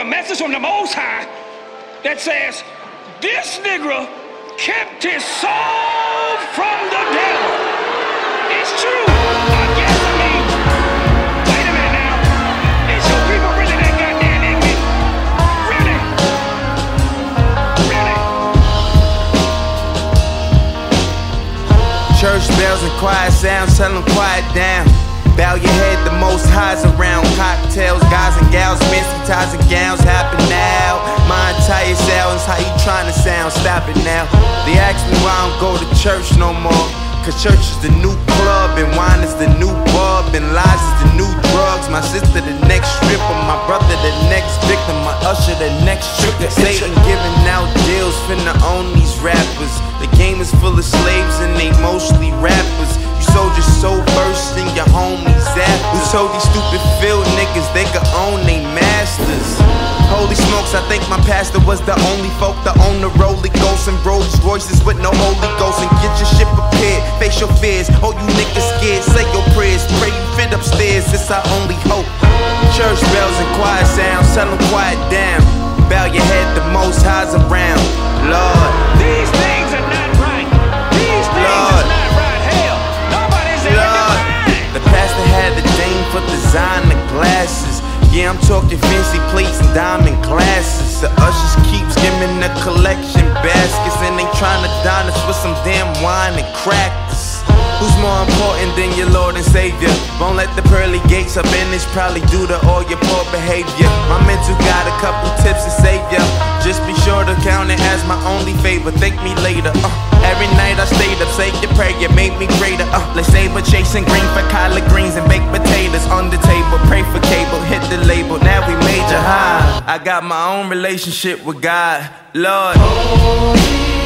a message from the Most High that says, this nigga kept his soul from the devil. It's true. I guess, I mean, wait a minute now. Is your people really that goddamn ignorant? Really? Really? Church bells and quiet sounds, tell them quiet down. Bow your head, the Most High's around. Cocktails, guys and gals, fancy ties and gowns happen now. My entire sounds, how you trying to sound? Stop it now. They ask me why I don't go to church no more. Cause church is the new club, and wine is the new bub, and lies is the new drugs. My sister the next stripper, my brother the next victim, my usher the next tricker. Satan giving out deals, finna own these rappers. The game is full of slaves and they mostly rappers. You sold your soul first and your homies after. Who told these stupid field niggas they could own they masters? Holy smokes, I think my pastor was the only folk to own the Rolly Ghost and Rolls Royces with no Holy Ghost. And get your shit prepared, face your fears. Oh, you niggas scared, say your prayers. Pray you fit upstairs, it's our only hope. Church bells and quiet sounds, tell them quiet down. Bow your head, the Most High's around. Lord, these things are not right. These things are not right. Hell, nobody's ever defined. The pastor had the dame for designer glasses. Yeah, I'm talking fancy plates and diamond glasses. The ushers keep skimming the collection baskets, and they tryna dine us with some damn wine and crackers. Who's more important than your Lord and Savior? Won't let the pearly gates up in, it's probably due to all your poor behavior. My mental got a couple tips to save ya. Just be sure to count it as my only favor. Thank me later. Every night I stayed up, say your prayer, made me greater. Let's say we're chasing green for collard greens and baked potatoes on the table. Pray for cable, hit the label. Now we major high. I got my own relationship with God, Lord.